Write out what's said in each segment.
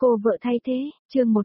Cô vợ thay thế, chương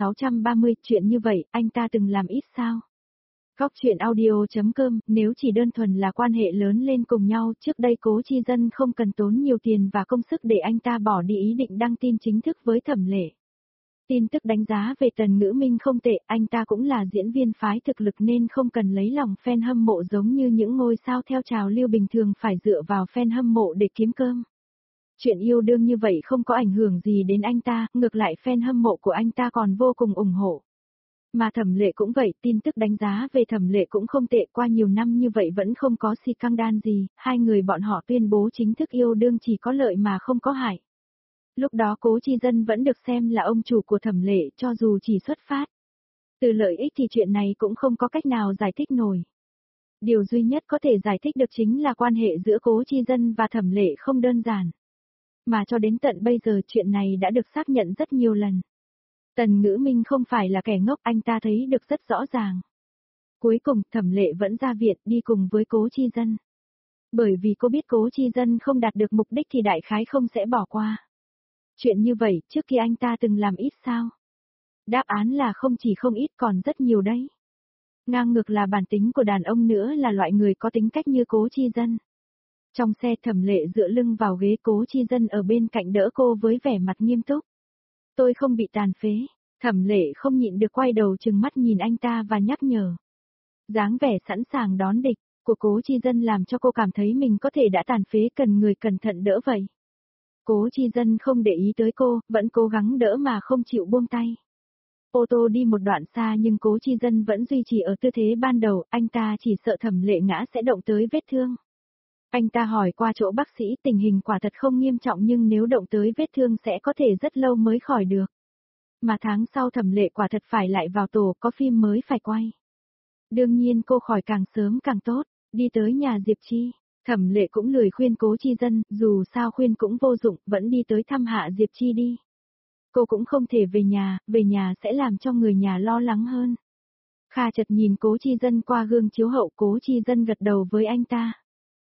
1630, chuyện như vậy, anh ta từng làm ít sao? Góc chuyện audio.com, nếu chỉ đơn thuần là quan hệ lớn lên cùng nhau, trước đây Cố Chi Dân không cần tốn nhiều tiền và công sức để anh ta bỏ đi ý định đăng tin chính thức với Thẩm Lệ. Tin tức đánh giá về Tần Ngữ Minh không tệ, anh ta cũng là diễn viên phái thực lực nên không cần lấy lòng fan hâm mộ giống như những ngôi sao theo trào lưu bình thường phải dựa vào fan hâm mộ để kiếm cơm. Chuyện yêu đương như vậy không có ảnh hưởng gì đến anh ta, ngược lại fan hâm mộ của anh ta còn vô cùng ủng hộ. Mà Thẩm Lệ cũng vậy, tin tức đánh giá về Thẩm Lệ cũng không tệ, qua nhiều năm như vậy vẫn không có scandal gì, hai người bọn họ tuyên bố chính thức yêu đương chỉ có lợi mà không có hại. Lúc đó Cố Chi Dân vẫn được xem là ông chủ của Thẩm Lệ cho dù chỉ xuất phát. Từ lợi ích thì chuyện này cũng không có cách nào giải thích nổi. Điều duy nhất có thể giải thích được chính là quan hệ giữa Cố Chi Dân và Thẩm Lệ không đơn giản. Mà cho đến tận bây giờ chuyện này đã được xác nhận rất nhiều lần. Tần Ngữ Minh không phải là kẻ ngốc, anh ta thấy được rất rõ ràng. Cuối cùng Thẩm Lệ vẫn ra viện đi cùng với Cố Chi Dân. Bởi vì cô biết Cố Chi Dân không đạt được mục đích thì đại khái không sẽ bỏ qua. Chuyện như vậy trước khi anh ta từng làm ít sao? Đáp án là không chỉ không ít còn rất nhiều đấy. Ngang ngược là bản tính của đàn ông nữa là loại người có tính cách như Cố Chi Dân. Trong xe Thẩm Lệ dựa lưng vào ghế, Cố Chi Dân ở bên cạnh đỡ cô với vẻ mặt nghiêm túc. Tôi không bị tàn phế. Thẩm Lệ không nhịn được quay đầu trừng mắt nhìn anh ta và nhắc nhở. Dáng vẻ sẵn sàng đón địch của Cố Chi Dân làm cho cô cảm thấy mình có thể đã tàn phế, cần người cẩn thận đỡ vậy. Cố Chi Dân không để ý tới cô, vẫn cố gắng đỡ mà không chịu buông tay. Ô tô đi một đoạn xa nhưng Cố Chi Dân vẫn duy trì ở tư thế ban đầu, anh ta chỉ sợ Thẩm Lệ ngã sẽ động tới vết thương. Anh ta hỏi qua chỗ bác sĩ, tình hình quả thật không nghiêm trọng nhưng nếu động tới vết thương sẽ có thể rất lâu mới khỏi được. Mà tháng sau Thẩm Lệ quả thật phải lại vào tổ, có phim mới phải quay. Đương nhiên cô khỏi càng sớm càng tốt, đi tới nhà Diệp Chi. Thẩm Lệ cũng lười khuyên Cố Chi Dân, dù sao khuyên cũng vô dụng, vẫn đi tới thăm Hạ Diệp Chi đi. Cô cũng không thể về nhà sẽ làm cho người nhà lo lắng hơn. Kha chợt nhìn Cố Chi Dân qua gương chiếu hậu, Cố Chi Dân gật đầu với anh ta.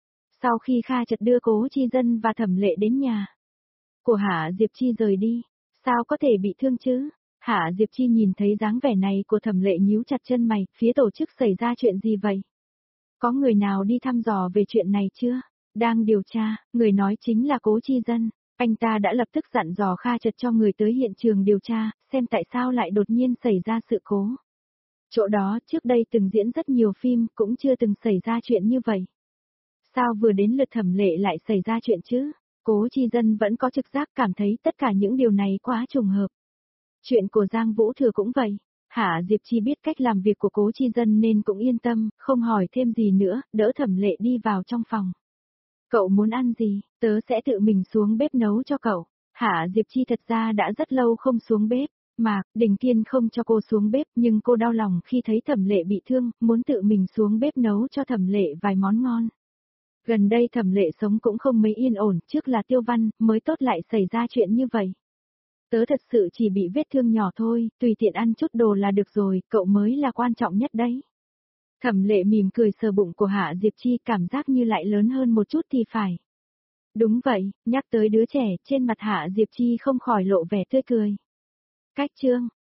Sau khi Kha chợt đưa Cố Chi Dân và Thẩm Lệ đến nhà của Hạ Diệp Chi rời đi, sao có thể bị thương chứ? Hạ Diệp Chi nhìn thấy dáng vẻ này của Thẩm Lệ nhíu chặt chân mày, phía tổ chức xảy ra chuyện gì vậy? Có người nào đi thăm dò về chuyện này chưa? Đang điều tra, người nói chính là Cố Chi Dân. Anh ta đã lập tức dặn dò Kha chợt cho người tới hiện trường điều tra, xem tại sao lại đột nhiên xảy ra sự cố. Chỗ đó trước đây từng diễn rất nhiều phim, cũng chưa từng xảy ra chuyện như vậy. Sao vừa đến lượt Thẩm Lệ lại xảy ra chuyện chứ? Cố Chi Dân vẫn có trực giác cảm thấy tất cả những điều này quá trùng hợp. Chuyện của Giang Vũ Thừa cũng vậy. Hạ Diệp Chi biết cách làm việc của Cố Chi Dân nên cũng yên tâm, không hỏi thêm gì nữa, đỡ Thẩm Lệ đi vào trong phòng. Cậu muốn ăn gì, tớ sẽ tự mình xuống bếp nấu cho cậu. Hạ Diệp Chi thật ra đã rất lâu không xuống bếp, mà Đình Kiên không cho cô xuống bếp nhưng cô đau lòng khi thấy Thẩm Lệ bị thương, muốn tự mình xuống bếp nấu cho Thẩm Lệ vài món ngon. Gần đây Thẩm Lệ sống cũng không mấy yên ổn, trước là Tiêu Văn, mới tốt lại xảy ra chuyện như vậy. Tớ thật sự chỉ bị vết thương nhỏ thôi, tùy tiện ăn chút đồ là được rồi, cậu mới là quan trọng nhất đấy. Thẩm Lệ mỉm cười sờ bụng của Hạ Diệp Chi, cảm giác như lại lớn hơn một chút thì phải. Đúng vậy, nhắc tới đứa trẻ, trên mặt Hạ Diệp Chi không khỏi lộ vẻ tươi cười. Cách chương